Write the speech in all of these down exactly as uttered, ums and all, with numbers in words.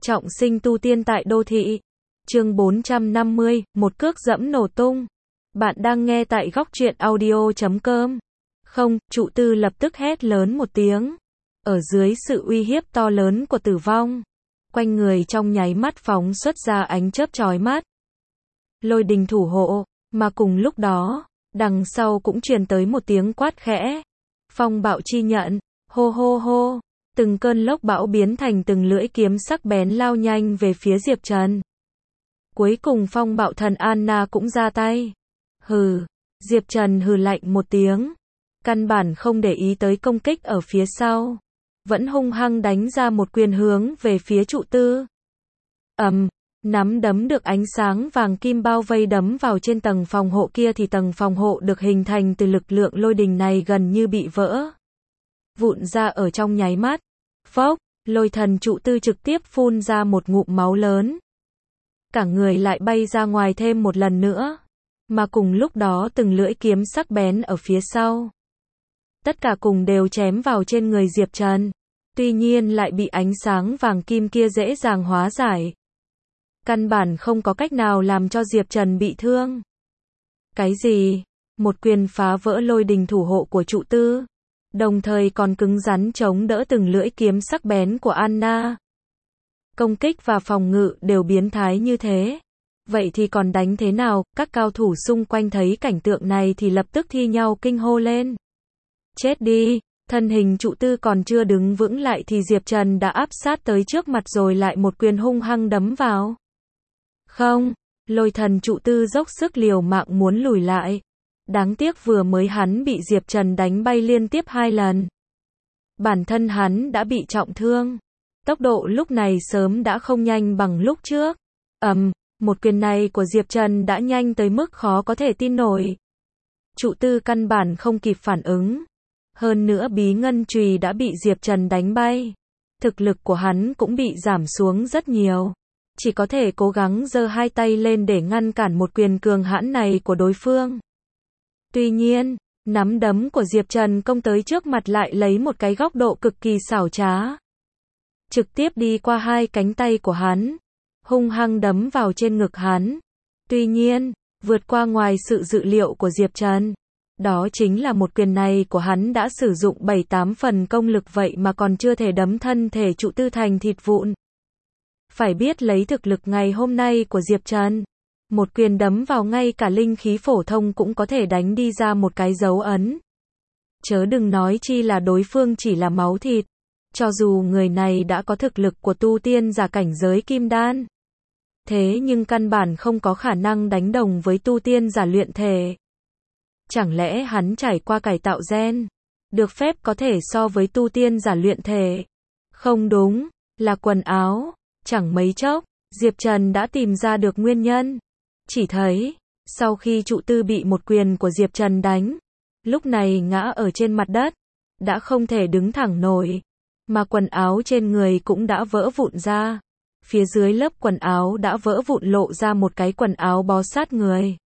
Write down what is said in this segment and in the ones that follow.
Trọng sinh tu tiên tại đô thị. Chương bốn trăm năm mươi, một cước dẫm nổ tung. Bạn đang nghe tại góc truyện audio chấm com. Không, trụ tư lập tức hét lớn một tiếng. Ở dưới sự uy hiếp to lớn của tử vong, quanh người trong nháy mắt phóng xuất ra ánh chớp chói mắt. Lôi đình thủ hộ, mà cùng lúc đó, đằng sau cũng truyền tới một tiếng quát khẽ. Phong bạo chi nhận, hô hô hô. Từng cơn lốc bão biến thành từng lưỡi kiếm sắc bén lao nhanh về phía Diệp Trần. Cuối cùng phong bạo thần Anna cũng ra tay. Hừ, Diệp Trần hừ lạnh một tiếng. Căn bản không để ý tới công kích ở phía sau. Vẫn hung hăng đánh ra một quyền hướng về phía trụ tư. Ầm, nắm đấm được ánh sáng vàng kim bao vây đấm vào trên tầng phòng hộ kia thì tầng phòng hộ được hình thành từ lực lượng lôi đình này gần như bị vỡ vụn ra ở trong nháy mắt. Phốc, lôi thần trụ tư trực tiếp phun ra một ngụm máu lớn. Cả người lại bay ra ngoài thêm một lần nữa. Mà cùng lúc đó từng lưỡi kiếm sắc bén ở phía sau. Tất cả cùng đều chém vào trên người Diệp Trần. Tuy nhiên lại bị ánh sáng vàng kim kia dễ dàng hóa giải. Căn bản không có cách nào làm cho Diệp Trần bị thương. Cái gì? Một quyền phá vỡ lôi đình thủ hộ của trụ tư. Đồng thời còn cứng rắn chống đỡ từng lưỡi kiếm sắc bén của Anna. Công kích và phòng ngự đều biến thái như thế. Vậy thì còn đánh thế nào? Các cao thủ xung quanh thấy cảnh tượng này thì lập tức thi nhau kinh hô lên. Chết đi! Thân hình trụ tư còn chưa đứng vững lại thì Diệp Trần đã áp sát tới trước mặt rồi lại một quyền hung hăng đấm vào. Không! Lôi thần trụ tư dốc sức liều mạng muốn lùi lại. Đáng tiếc vừa mới hắn bị Diệp Trần đánh bay liên tiếp hai lần. Bản thân hắn đã bị trọng thương. Tốc độ lúc này sớm đã không nhanh bằng lúc trước. Ầm, một quyền này của Diệp Trần đã nhanh tới mức khó có thể tin nổi. Trụ tư căn bản không kịp phản ứng. Hơn nữa bí ngân chùy đã bị Diệp Trần đánh bay. Thực lực của hắn cũng bị giảm xuống rất nhiều. Chỉ có thể cố gắng giơ hai tay lên để ngăn cản một quyền cường hãn này của đối phương. Tuy nhiên, nắm đấm của Diệp Trần công tới trước mặt lại lấy một cái góc độ cực kỳ xảo trá. Trực tiếp đi qua hai cánh tay của hắn, hung hăng đấm vào trên ngực hắn. Tuy nhiên, vượt qua ngoài sự dự liệu của Diệp Trần. Đó chính là một quyền này của hắn đã sử dụng bảy tám phần công lực vậy mà còn chưa thể đấm thân thể trụ tư thành thịt vụn. Phải biết lấy thực lực ngày hôm nay của Diệp Trần. Một quyền đấm vào ngay cả linh khí phổ thông cũng có thể đánh đi ra một cái dấu ấn. Chớ đừng nói chi là đối phương chỉ là máu thịt. Cho dù người này đã có thực lực của tu tiên giả cảnh giới kim đan. Thế nhưng căn bản không có khả năng đánh đồng với tu tiên giả luyện thể. Chẳng lẽ hắn trải qua cải tạo gen, được phép có thể so với tu tiên giả luyện thể? Không đúng, là quần áo. Chẳng mấy chốc, Diệp Trần đã tìm ra được nguyên nhân. Chỉ thấy, sau khi trụ tư bị một quyền của Diệp Trần đánh, lúc này ngã ở trên mặt đất, đã không thể đứng thẳng nổi, mà quần áo trên người cũng đã vỡ vụn ra. Phía dưới lớp quần áo đã vỡ vụn lộ ra một cái quần áo bó sát người.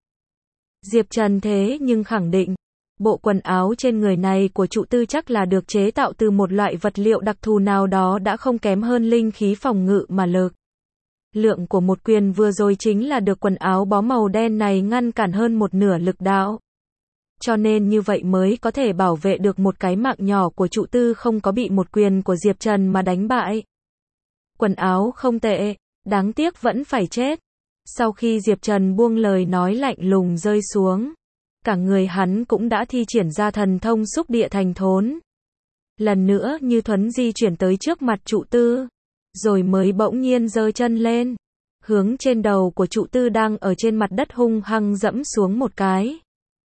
Diệp Trần thế nhưng khẳng định, bộ quần áo trên người này của trụ tư chắc là được chế tạo từ một loại vật liệu đặc thù nào đó đã không kém hơn linh khí phòng ngự mà lực. Lượng của một quyền vừa rồi chính là được quần áo bó màu đen này ngăn cản hơn một nửa lực đạo. Cho nên như vậy mới có thể bảo vệ được một cái mạng nhỏ của trụ tư không có bị một quyền của Diệp Trần mà đánh bại. Quần áo không tệ, đáng tiếc vẫn phải chết. Sau khi Diệp Trần buông lời nói lạnh lùng rơi xuống, cả người hắn cũng đã thi triển ra thần thông xúc địa thành thốn. Lần nữa như thuấn di chuyển tới trước mặt trụ tư. Rồi mới bỗng nhiên giơ chân lên, hướng trên đầu của trụ tư đang ở trên mặt đất hung hăng dẫm xuống một cái.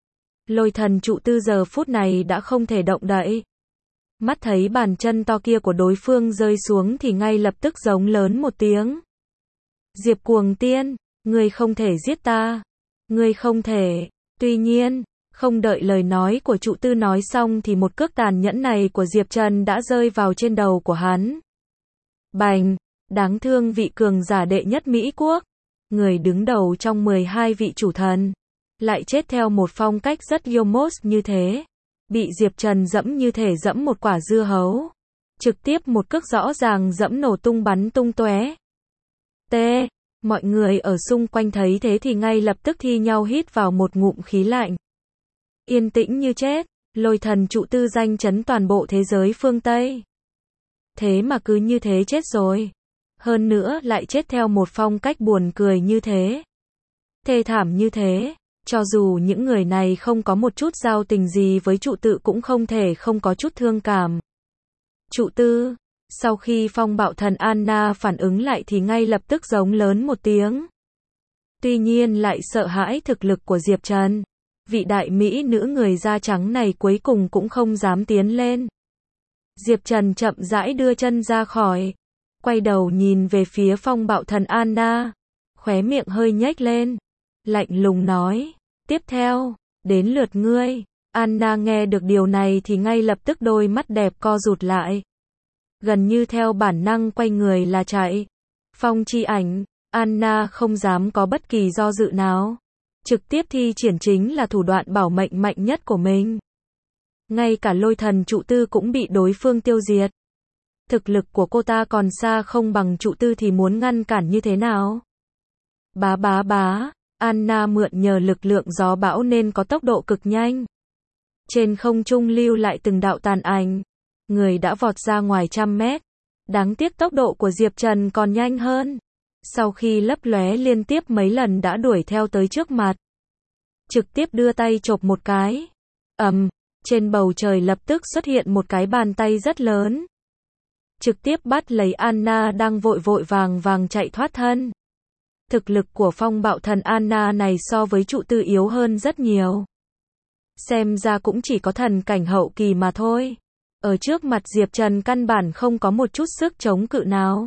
Lôi thần trụ tư giờ phút này đã không thể động đậy. Mắt thấy bàn chân to kia của đối phương rơi xuống thì ngay lập tức giống lớn một tiếng. Diệp Cuồng Tiên, ngươi không thể giết ta. Ngươi không thể. Tuy nhiên, không đợi lời nói của trụ tư nói xong thì một cước tàn nhẫn này của Diệp Trần đã rơi vào trên đầu của hắn. Bành, đáng thương vị cường giả đệ nhất Mỹ quốc, người đứng đầu trong mười hai vị chủ thần, lại chết theo một phong cách rất Yomos như thế, bị Diệp Trần dẫm như thể dẫm một quả dưa hấu, trực tiếp một cước rõ ràng dẫm nổ tung bắn tung tóe, T. Mọi người ở xung quanh thấy thế thì ngay lập tức thi nhau hít vào một ngụm khí lạnh. Yên tĩnh như chết, lôi thần trụ tư danh chấn toàn bộ thế giới phương Tây. Thế mà cứ như thế chết rồi. Hơn nữa lại chết theo một phong cách buồn cười như thế. Thê thảm như thế. Cho dù những người này không có một chút giao tình gì với trụ tự cũng không thể không có chút thương cảm. Trụ tư, sau khi phong bạo thần Anna phản ứng lại thì ngay lập tức giống lớn một tiếng. Tuy nhiên lại sợ hãi thực lực của Diệp Trần. Vị đại mỹ nữ người da trắng này cuối cùng cũng không dám tiến lên. Diệp Trần chậm rãi đưa chân ra khỏi. Quay đầu nhìn về phía phong bạo thần Anna. Khóe miệng hơi nhếch lên. Lạnh lùng nói. Tiếp theo, đến lượt ngươi. Anna nghe được điều này thì ngay lập tức đôi mắt đẹp co rụt lại. Gần như theo bản năng quay người là chạy. Phong chi ảnh, Anna không dám có bất kỳ do dự nào. Trực tiếp thi triển chính là thủ đoạn bảo mệnh mạnh nhất của mình. Ngay cả lôi thần trụ tư cũng bị đối phương tiêu diệt. Thực lực của cô ta còn xa không bằng trụ tư thì muốn ngăn cản như thế nào? Bá bá bá, Anna mượn nhờ lực lượng gió bão nên có tốc độ cực nhanh. Trên không trung lưu lại từng đạo tàn ảnh. Người đã vọt ra ngoài trăm mét. Đáng tiếc tốc độ của Diệp Trần còn nhanh hơn. Sau khi lấp lóe liên tiếp mấy lần đã đuổi theo tới trước mặt. Trực tiếp đưa tay chộp một cái. Ầm, trên bầu trời lập tức xuất hiện một cái bàn tay rất lớn. Trực tiếp bắt lấy Anna đang vội vội vàng vàng chạy thoát thân. Thực lực của phong bạo thần Anna này so với trụ tư yếu hơn rất nhiều. Xem ra cũng chỉ có thần cảnh hậu kỳ mà thôi. Ở trước mặt Diệp Trần căn bản không có một chút sức chống cự nào.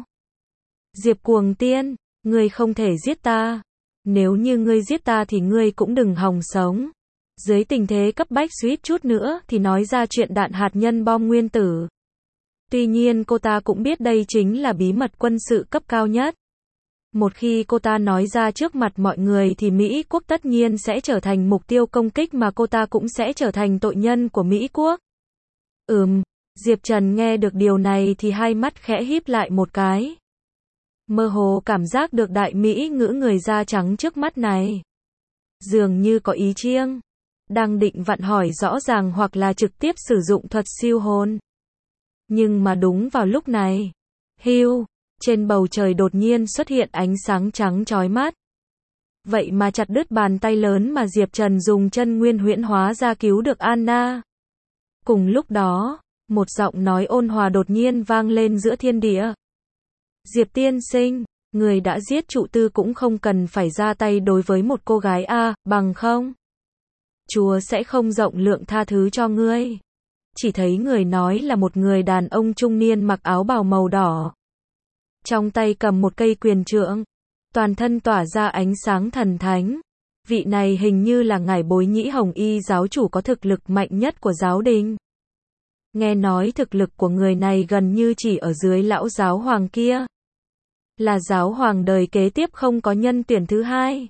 Diệp Cuồng Tiên, ngươi không thể giết ta. Nếu như ngươi giết ta thì ngươi cũng đừng hòng sống. Dưới tình thế cấp bách suýt chút nữa thì nói ra chuyện đạn hạt nhân bom nguyên tử. Tuy nhiên cô ta cũng biết đây chính là bí mật quân sự cấp cao nhất. Một khi cô ta nói ra trước mặt mọi người thì Mỹ quốc tất nhiên sẽ trở thành mục tiêu công kích mà cô ta cũng sẽ trở thành tội nhân của Mỹ quốc. Ừm, Diệp Trần nghe được điều này thì hai mắt khẽ híp lại một cái. Mơ hồ cảm giác được đại Mỹ ngữ người da trắng trước mắt này. Dường như có ý chiêng. Đang định vặn hỏi rõ ràng hoặc là trực tiếp sử dụng thuật siêu hồn. Nhưng mà đúng vào lúc này. Hiu, trên bầu trời đột nhiên xuất hiện ánh sáng trắng chói mắt. Vậy mà chặt đứt bàn tay lớn mà Diệp Trần dùng chân nguyên huyễn hóa ra cứu được Anna. Cùng lúc đó, một giọng nói ôn hòa đột nhiên vang lên giữa thiên địa. Diệp tiên sinh, người đã giết trụ tư cũng không cần phải ra tay đối với một cô gái a, bằng không? Chúa sẽ không rộng lượng tha thứ cho ngươi. Chỉ thấy người nói là một người đàn ông trung niên mặc áo bào màu đỏ. Trong tay cầm một cây quyền trượng. Toàn thân tỏa ra ánh sáng thần thánh. Vị này hình như là ngải Bối Nhĩ Hồng Y giáo chủ có thực lực mạnh nhất của giáo đình. Nghe nói thực lực của người này gần như chỉ ở dưới lão giáo hoàng kia. Là giáo hoàng đời kế tiếp không có nhân tuyển thứ hai.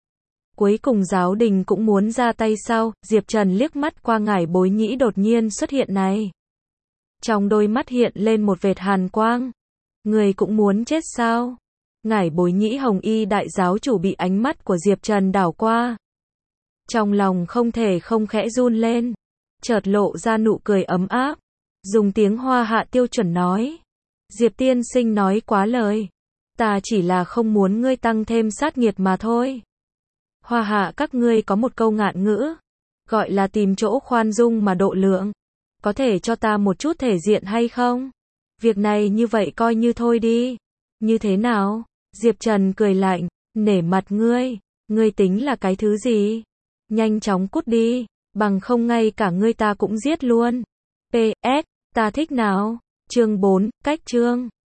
Cuối cùng giáo đình cũng muốn ra tay sau, Diệp Trần liếc mắt qua ngải Bối Nhĩ đột nhiên xuất hiện này. Trong đôi mắt hiện lên một vệt hàn quang. Người cũng muốn chết sao? Ngải Bối Nhĩ Hồng Y đại giáo chủ bị ánh mắt của Diệp Trần đảo qua. Trong lòng không thể không khẽ run lên. Chợt lộ ra nụ cười ấm áp. Dùng tiếng Hoa Hạ tiêu chuẩn nói. Diệp tiên sinh nói quá lời. Ta chỉ là không muốn ngươi tăng thêm sát nghiệt mà thôi. Hoa Hạ các ngươi có một câu ngạn ngữ. Gọi là tìm chỗ khoan dung mà độ lượng. Có thể cho ta một chút thể diện hay không? Việc này như vậy coi như thôi đi. Như thế nào? Diệp Trần cười lạnh. Nể mặt ngươi. Ngươi tính là cái thứ gì? Nhanh chóng cút đi. Bằng không ngay cả ngươi ta cũng giết luôn. pê ét. Ta thích nào? Chương bốn. Cách chương.